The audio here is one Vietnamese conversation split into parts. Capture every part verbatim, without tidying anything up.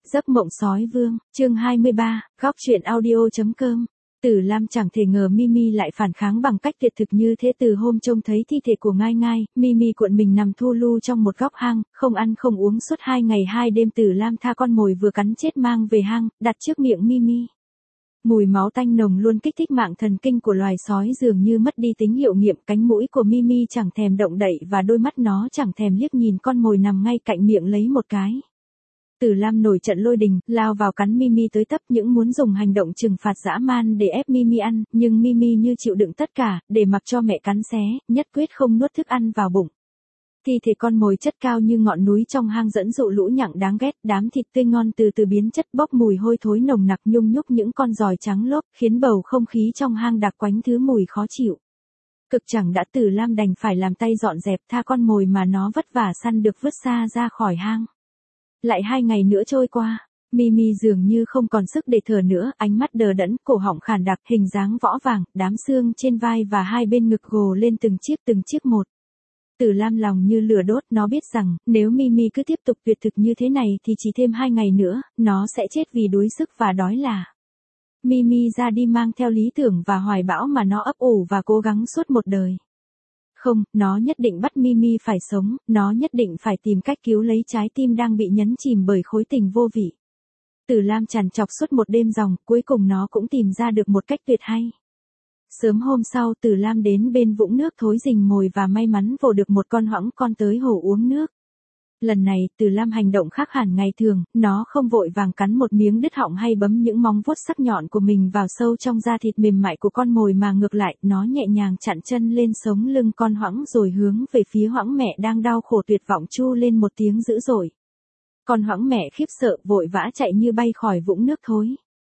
Giấc mộng sói vương, chương hai mươi ba, góc truyện audio.com. Tử Lam chẳng thể ngờ Mimi lại phản kháng bằng cách tuyệt thực như thế. Từ hôm trông thấy thi thể của Ngai Ngai, Mimi cuộn mình nằm thu lu trong một góc hang, không ăn không uống suốt hai ngày hai đêm. Tử Lam tha con mồi vừa cắn chết mang về hang, đặt trước miệng Mimi. Mùi máu tanh nồng luôn kích thích mạng thần kinh của loài sói, dường như mất đi tính hiệu nghiệm. Cánh mũi của Mimi chẳng thèm động đậy và đôi mắt nó chẳng thèm liếc nhìn con mồi nằm ngay cạnh miệng lấy một cái. Tử Lam nổi trận lôi đình, lao vào cắn Mimi tới tấp, những muốn dùng hành động trừng phạt dã man để ép Mimi ăn, nhưng Mimi như chịu đựng tất cả, để mặc cho mẹ cắn xé, nhất quyết không nuốt thức ăn vào bụng. Thi thể con mồi chất cao như ngọn núi trong hang dẫn dụ lũ nhặng đáng ghét, đám thịt tươi ngon từ từ biến chất, bốc mùi hôi thối nồng nặc nhung nhúc những con giòi trắng lốp, khiến bầu không khí trong hang đặc quánh thứ mùi khó chịu. Cực chẳng đã, Tử Lam đành phải làm tay dọn dẹp tha con mồi mà nó vất vả săn được vứt xa ra khỏi hang. Lại hai ngày nữa trôi qua, Mimi dường như không còn sức để thở nữa, ánh mắt đờ đẫn, cổ họng khản đặc, hình dáng võ vàng, đám xương trên vai và hai bên ngực gồ lên từng chiếc từng chiếc một. Tử Lam lòng như lửa đốt, nó biết rằng, nếu Mimi cứ tiếp tục tuyệt thực như thế này thì chỉ thêm hai ngày nữa, nó sẽ chết vì đuối sức và đói là. Mimi ra đi mang theo lý tưởng và hoài bão mà nó ấp ủ và cố gắng suốt một đời. Không, nó nhất định bắt Mimi phải sống, nó nhất định phải tìm cách cứu lấy trái tim đang bị nhấn chìm bởi khối tình vô vị. Tử Lam trằn trọc suốt một đêm ròng, cuối cùng nó cũng tìm ra được một cách tuyệt hay. Sớm hôm sau, Tử Lam đến bên vũng nước thối rình mồi và may mắn vồ được một con hoãng con tới hồ uống nước. Lần này, Tử Lam hành động khác hẳn ngày thường, nó không vội vàng cắn một miếng đứt họng hay bấm những móng vuốt sắc nhọn của mình vào sâu trong da thịt mềm mại của con mồi, mà ngược lại, nó nhẹ nhàng chặn chân lên sống lưng con hoãng rồi hướng về phía hoãng mẹ đang đau khổ tuyệt vọng tru lên một tiếng dữ dội. Con hoãng mẹ khiếp sợ vội vã chạy như bay khỏi vũng nước thối.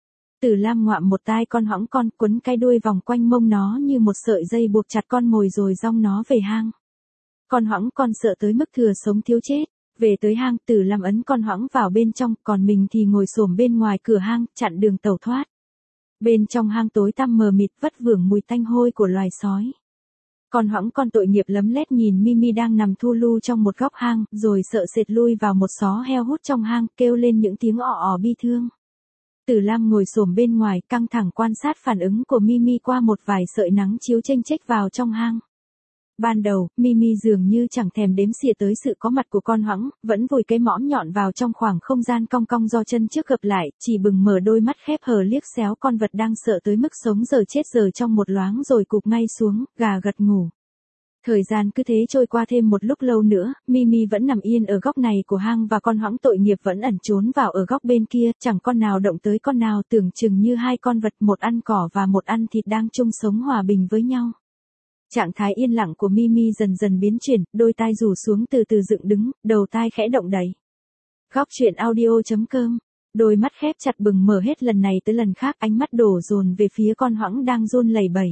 Tử Lam ngoạm một tai con hoãng con, quấn cái đuôi vòng quanh mông nó như một sợi dây buộc chặt con mồi rồi dong nó về hang. Con hoãng con sợ tới mức thừa sống thiếu chết. Về tới hang, Tử Lam ấn con hoãng vào bên trong, còn mình thì ngồi xổm bên ngoài cửa hang, chặn đường tẩu thoát. Bên trong hang tối tăm mờ mịt, vất vưởng mùi tanh hôi của loài sói. Con hoãng con tội nghiệp lấm lét nhìn Mimi đang nằm thu lu trong một góc hang, rồi sợ sệt lui vào một xó heo hút trong hang, kêu lên những tiếng ò ò bi thương. Tử Lam ngồi xổm bên ngoài, căng thẳng quan sát phản ứng của Mimi qua một vài sợi nắng chiếu chênh chếch vào trong hang. Ban đầu, Mimi dường như chẳng thèm đếm xỉa tới sự có mặt của con hoãng, vẫn vùi cái mõm nhọn vào trong khoảng không gian cong cong do chân trước gập lại, chỉ bừng mở đôi mắt khép hờ liếc xéo con vật đang sợ tới mức sống giờ chết giờ trong một loáng rồi cụp ngay xuống, gà gật ngủ. Thời gian cứ thế trôi qua thêm một lúc lâu nữa, Mimi vẫn nằm yên ở góc này của hang và con hoãng tội nghiệp vẫn ẩn trốn vào ở góc bên kia, chẳng con nào động tới con nào, tưởng chừng như hai con vật, một ăn cỏ và một ăn thịt đang chung sống hòa bình với nhau. Trạng thái yên lặng của Mimi dần dần biến chuyển, đôi tai rủ xuống từ từ dựng đứng, đầu tai khẽ động đậy. Góc truyện audio.com. Đôi mắt khép chặt bừng mở hết lần này tới lần khác, ánh mắt đổ dồn về phía con hoãng đang run lẩy bẩy.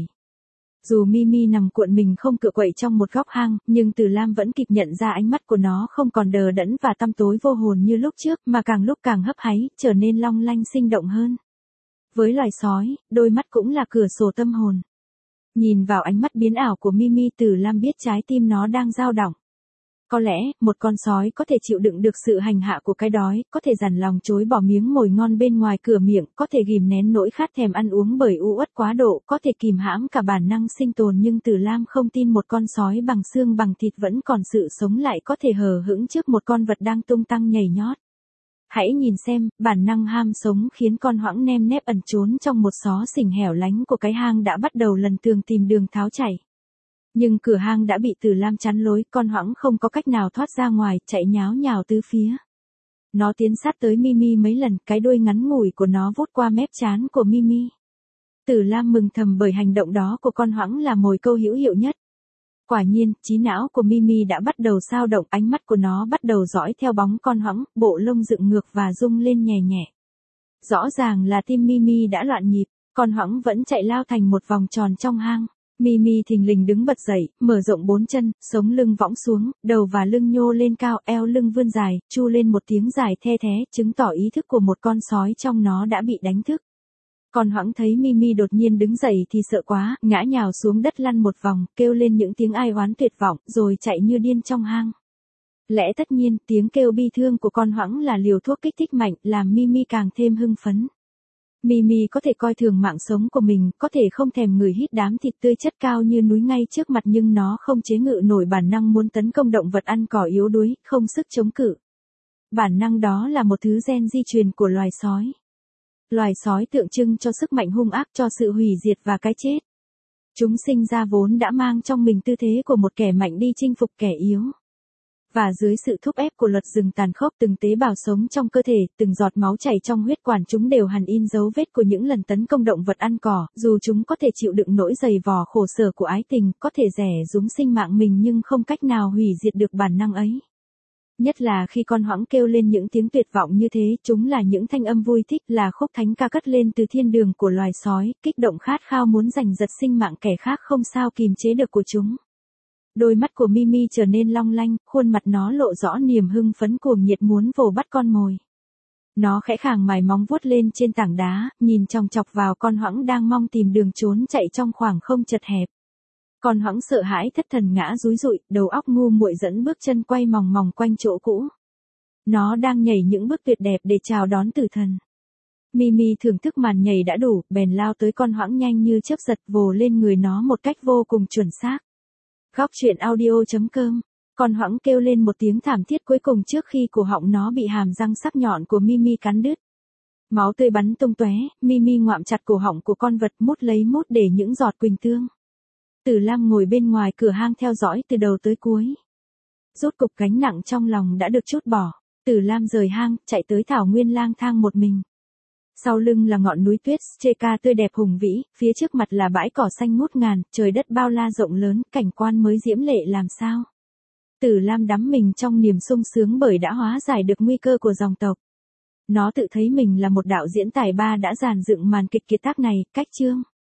Dù Mimi nằm cuộn mình không cựa quậy trong một góc hang, nhưng Tử Lam vẫn kịp nhận ra ánh mắt của nó không còn đờ đẫn và tăm tối vô hồn như lúc trước, mà càng lúc càng hấp háy, trở nên long lanh sinh động hơn. Với loài sói, đôi mắt cũng là cửa sổ tâm hồn. Nhìn vào ánh mắt biến ảo của Mimi, Tử Lam biết trái tim nó đang dao động. Có lẽ, một con sói có thể chịu đựng được sự hành hạ của cái đói, có thể dằn lòng chối bỏ miếng mồi ngon bên ngoài cửa miệng, có thể ghìm nén nỗi khát thèm ăn uống bởi u uất quá độ, có thể kìm hãm cả bản năng sinh tồn, nhưng Tử Lam không tin một con sói bằng xương bằng thịt vẫn còn sự sống lại có thể hờ hững trước một con vật đang tung tăng nhảy nhót. Hãy nhìn xem, bản năng ham sống khiến con hoãng nem nép ẩn trốn trong một xó xỉnh hẻo lánh của cái hang đã bắt đầu lần tường tìm đường tháo chạy. Nhưng cửa hang đã bị Tử Lam chắn lối, con hoãng không có cách nào thoát ra ngoài, chạy nháo nhào tứ phía. Nó tiến sát tới Mimi mấy lần, cái đuôi ngắn ngủi của nó vuốt qua mép trán của Mimi. Tử Lam mừng thầm bởi hành động đó của con hoãng là mồi câu hữu hiệu nhất. Quả nhiên, trí não của Mimi đã bắt đầu xao động, ánh mắt của nó bắt đầu dõi theo bóng con hoãng, bộ lông dựng ngược và rung lên nhẹ nhẹ. Rõ ràng là tim Mimi đã loạn nhịp, con hoãng vẫn chạy lao thành một vòng tròn trong hang. Mimi thình lình đứng bật dậy, mở rộng bốn chân, sống lưng võng xuống, đầu và lưng nhô lên cao, eo lưng vươn dài, chu lên một tiếng dài the thé, chứng tỏ ý thức của một con sói trong nó đã bị đánh thức. Con hoãng thấy Mimi đột nhiên đứng dậy thì sợ quá, ngã nhào xuống đất lăn một vòng, kêu lên những tiếng ai oán tuyệt vọng, rồi chạy như điên trong hang. Lẽ tất nhiên, tiếng kêu bi thương của con hoãng là liều thuốc kích thích mạnh, làm Mimi càng thêm hưng phấn. Mimi có thể coi thường mạng sống của mình, có thể không thèm ngửi hít đám thịt tươi chất cao như núi ngay trước mặt, nhưng nó không chế ngự nổi bản năng muốn tấn công động vật ăn cỏ yếu đuối, không sức chống cự. Bản năng đó là một thứ gen di truyền của loài sói. Loài sói tượng trưng cho sức mạnh hung ác, cho sự hủy diệt và cái chết. Chúng sinh ra vốn đã mang trong mình tư thế của một kẻ mạnh đi chinh phục kẻ yếu. Và dưới sự thúc ép của luật rừng tàn khốc, từng tế bào sống trong cơ thể, từng giọt máu chảy trong huyết quản chúng đều hằn in dấu vết của những lần tấn công động vật ăn cỏ, dù chúng có thể chịu đựng nỗi dày vò khổ sở của ái tình, có thể rẻ rúng sinh mạng mình nhưng không cách nào hủy diệt được bản năng ấy. Nhất là khi con hoãng kêu lên những tiếng tuyệt vọng như thế, chúng là những thanh âm vui thích, là khúc thánh ca cất lên từ thiên đường của loài sói, kích động khát khao muốn giành giật sinh mạng kẻ khác không sao kìm chế được của chúng. Đôi mắt của Mimi trở nên long lanh, khuôn mặt nó lộ rõ niềm hưng phấn cuồng nhiệt muốn vồ bắt con mồi. Nó khẽ khàng mài móng vuốt lên trên tảng đá, nhìn chòng chọc vào con hoãng đang mong tìm đường trốn chạy trong khoảng không chật hẹp. Con hoãng sợ hãi thất thần ngã rúi rụi, đầu óc ngu muội dẫn bước chân quay mòng mòng quanh chỗ cũ. Nó đang nhảy những bước tuyệt đẹp để chào đón tử thần. Mimi thưởng thức màn nhảy đã đủ, bèn lao tới con hoãng nhanh như chớp giật, vồ lên người nó một cách vô cùng chuẩn xác. Góc truyện audio chấm com. Con hoãng kêu lên một tiếng thảm thiết cuối cùng trước khi cổ họng nó bị hàm răng sắc nhọn của Mimi cắn đứt. Máu tươi bắn tung tóe, Mimi ngoạm chặt cổ họng của con vật, mút lấy mút để những giọt quỳnh tương. Tử Lam ngồi bên ngoài cửa hang theo dõi từ đầu tới cuối. Rốt cục gánh nặng trong lòng đã được trút bỏ. Tử Lam rời hang, chạy tới thảo nguyên lang thang một mình. Sau lưng là ngọn núi tuyết Streka tươi đẹp hùng vĩ, phía trước mặt là bãi cỏ xanh ngút ngàn, trời đất bao la rộng lớn, cảnh quan mới diễm lệ làm sao. Tử Lam đắm mình trong niềm sung sướng bởi đã hóa giải được nguy cơ của dòng tộc. Nó tự thấy mình là một đạo diễn tài ba đã dàn dựng màn kịch kiệt tác này, cách chương.